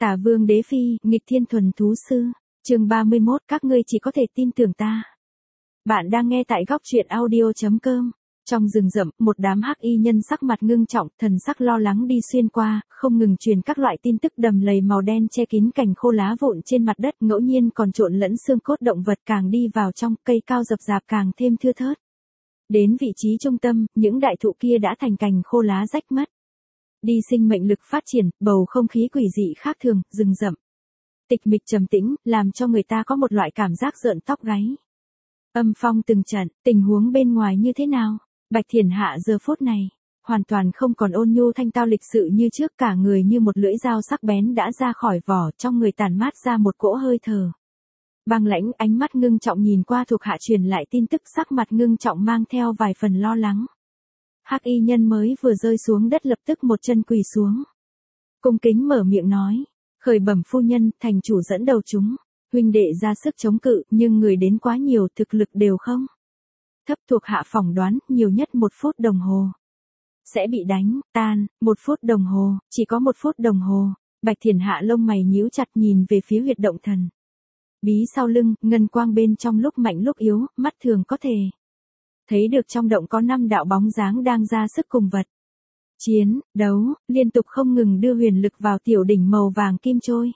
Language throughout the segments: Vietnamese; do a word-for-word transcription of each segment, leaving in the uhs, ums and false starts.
Tả Vương Đế Phi, nghịch thiên thuần thú sư. Chương ba mươi mốt, các ngươi chỉ có thể tin tưởng ta. Bạn đang nghe tại góc truyện audio chấm com. Trong rừng rậm, một đám hắc y nhân sắc mặt ngưng trọng, thần sắc lo lắng đi xuyên qua, không ngừng truyền các loại tin tức đầm lầy màu đen che kín cành khô lá vụn trên mặt đất, ngẫu nhiên còn trộn lẫn xương cốt động vật, càng đi vào trong, cây cao rậm rạp càng thêm thưa thớt. Đến vị trí trung tâm, những đại thụ kia đã thành cành khô lá rách mất. Đi sinh mệnh lực phát triển, bầu không khí quỷ dị khác thường, rừng rậm tịch mịch trầm tĩnh, làm cho người ta có một loại cảm giác rợn tóc gáy. Âm phong từng trận, tình huống bên ngoài như thế nào? Bạch Thiển Hạ giờ phút này, hoàn toàn không còn ôn nhu thanh tao lịch sự như trước, cả người như một lưỡi dao sắc bén đã ra khỏi vỏ, trong người tản mát ra một cỗ hơi thở băng lãnh, ánh mắt ngưng trọng nhìn qua thuộc hạ truyền lại tin tức, sắc mặt ngưng trọng mang theo vài phần lo lắng. Hắc y nhân mới vừa rơi xuống đất lập tức một chân quỳ xuống. Cung kính mở miệng nói, khởi bẩm phu nhân, thành chủ dẫn đầu chúng, huynh đệ ra sức chống cự, nhưng người đến quá nhiều, thực lực đều không thấp, thuộc hạ phỏng đoán, nhiều nhất một phút đồng hồ sẽ bị đánh tan, một phút đồng hồ, chỉ có một phút đồng hồ. Bạch Thiển Hạ lông mày nhíu chặt nhìn về phía huyệt động thần bí sau lưng, ngân quang bên trong lúc mạnh lúc yếu, mắt thường có thể thấy được trong động có năm đạo bóng dáng đang ra sức cùng vật chiến, đấu, liên tục không ngừng đưa huyền lực vào tiểu đỉnh màu vàng kim trôi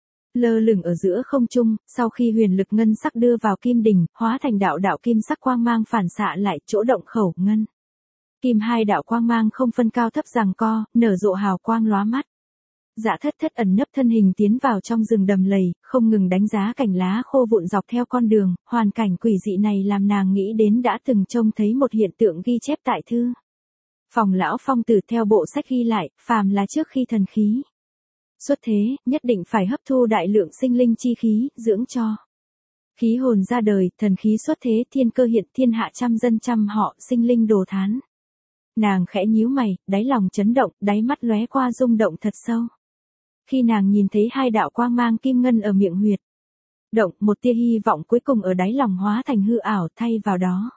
lơ lửng ở giữa không trung. Sau khi huyền lực ngân sắc đưa vào kim đỉnh, hóa thành đạo đạo kim sắc quang mang phản xạ lại chỗ động khẩu ngân kim, hai đạo quang mang không phân cao thấp giằng co, nở rộ hào quang lóa mắt. Dạ Thất Thất ẩn nấp thân hình tiến vào trong rừng đầm lầy, không ngừng đánh giá cành lá khô vụn dọc theo con đường, hoàn cảnh quỷ dị này làm nàng nghĩ đến đã từng trông thấy một hiện tượng ghi chép tại thư phòng lão phong tử. Theo bộ sách ghi lại, phàm là trước khi thần khí xuất thế, nhất định phải hấp thu đại lượng sinh linh chi khí, dưỡng cho khí hồn ra đời, thần khí xuất thế, thiên cơ hiện, thiên hạ trăm dân trăm họ, sinh linh đồ thán. Nàng khẽ nhíu mày, đáy lòng chấn động, đáy mắt lóe qua rung động thật sâu. Khi nàng nhìn thấy hai đạo quang mang kim ngân ở miệng huyệt động, một tia hy vọng cuối cùng ở đáy lòng hóa thành hư ảo, thay vào đó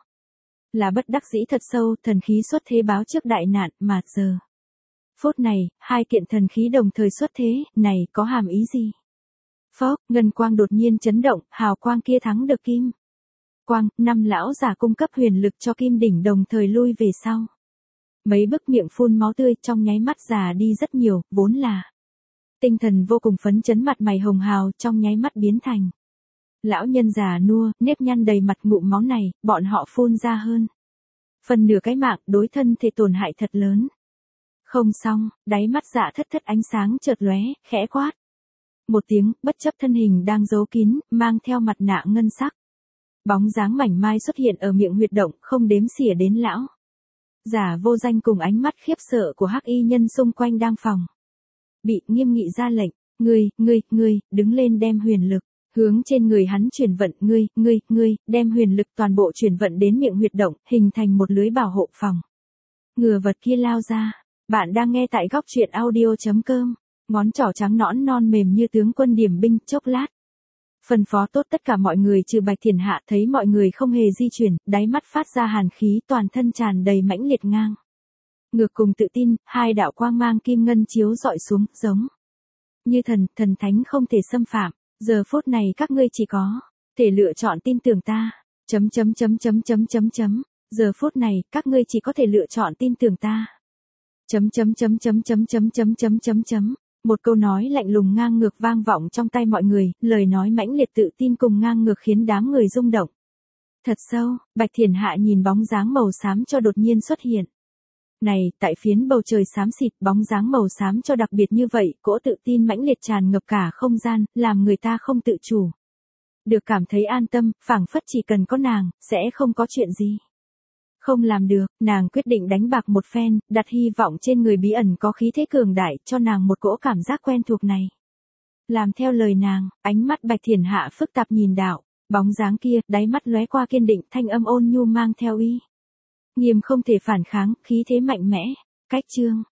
là bất đắc dĩ thật sâu. Thần khí xuất thế báo trước đại nạn, mà giờ phút này, hai kiện thần khí đồng thời xuất thế, này có hàm ý gì? Phốc, ngân quang đột nhiên chấn động, hào quang kia thắng được kim quang, năm lão giả cung cấp huyền lực cho kim đỉnh đồng thời lui về sau. Mấy bức miệng phun máu tươi, trong nháy mắt già đi rất nhiều, vốn là tinh thần vô cùng phấn chấn, mặt mày hồng hào, trong nháy mắt biến thành lão nhân già nua, nếp nhăn đầy mặt. Ngụm máu này, bọn họ phun ra hơn phần nửa cái mạng, đối thân thể tổn hại thật lớn. Không xong, đáy mắt Dạ Thất Thất ánh sáng chợt lóe, khẽ quát một tiếng, bất chấp thân hình đang giấu kín, mang theo mặt nạ ngân sắc. Bóng dáng mảnh mai xuất hiện ở miệng huyệt động, không đếm xỉa đến lão giả vô danh cùng ánh mắt khiếp sợ của hắc y nhân xung quanh đang phòng bị, nghiêm nghị ra lệnh, ngươi, ngươi, ngươi, đứng lên, đem huyền lực hướng trên người hắn chuyển vận, ngươi, ngươi, ngươi, đem huyền lực toàn bộ chuyển vận đến miệng huyệt động, hình thành một lưới bảo hộ phòng ngừa vật kia lao ra. Bạn đang nghe tại góc truyện audio chấm com. Ngón trỏ trắng nõn non mềm như tướng quân điểm binh, chốc lát phân phó tốt tất cả mọi người trừ Bạch Thiển Hạ. Thấy mọi người không hề di chuyển, đáy mắt phát ra hàn khí, toàn thân tràn đầy mãnh liệt ngang ngược cùng tự tin, hai đạo quang mang kim ngân chiếu dọi xuống, giống như thần, thần thánh không thể xâm phạm. Giờ phút này các ngươi chỉ có thể lựa chọn tin tưởng ta. Chấm chấm chấm chấm chấm chấm chấm. Giờ phút này, các ngươi chỉ có thể lựa chọn tin tưởng ta. Chấm chấm chấm chấm chấm chấm chấm chấm chấm chấm. Một câu nói lạnh lùng ngang ngược vang vọng trong tai mọi người, lời nói mãnh liệt tự tin cùng ngang ngược khiến đám người rung động thật sâu. Bạch Thiển Hạ nhìn bóng dáng màu xám cho đột nhiên xuất hiện này, tại phiến bầu trời xám xịt, bóng dáng màu xám cho đặc biệt như vậy, cỗ tự tin mãnh liệt tràn ngập cả không gian, làm người ta không tự chủ được cảm thấy an tâm, phảng phất chỉ cần có nàng, sẽ không có chuyện gì không làm được. Nàng quyết định đánh bạc một phen, đặt hy vọng trên người bí ẩn có khí thế cường đại, cho nàng một cỗ cảm giác quen thuộc này. Làm theo lời nàng, ánh mắt Bạch Thiển Hạ phức tạp nhìn đạo bóng dáng kia, đáy mắt lóe qua kiên định, thanh âm ôn nhu mang theo uy nghiêm không thể phản kháng, khí thế mạnh mẽ. Cách chương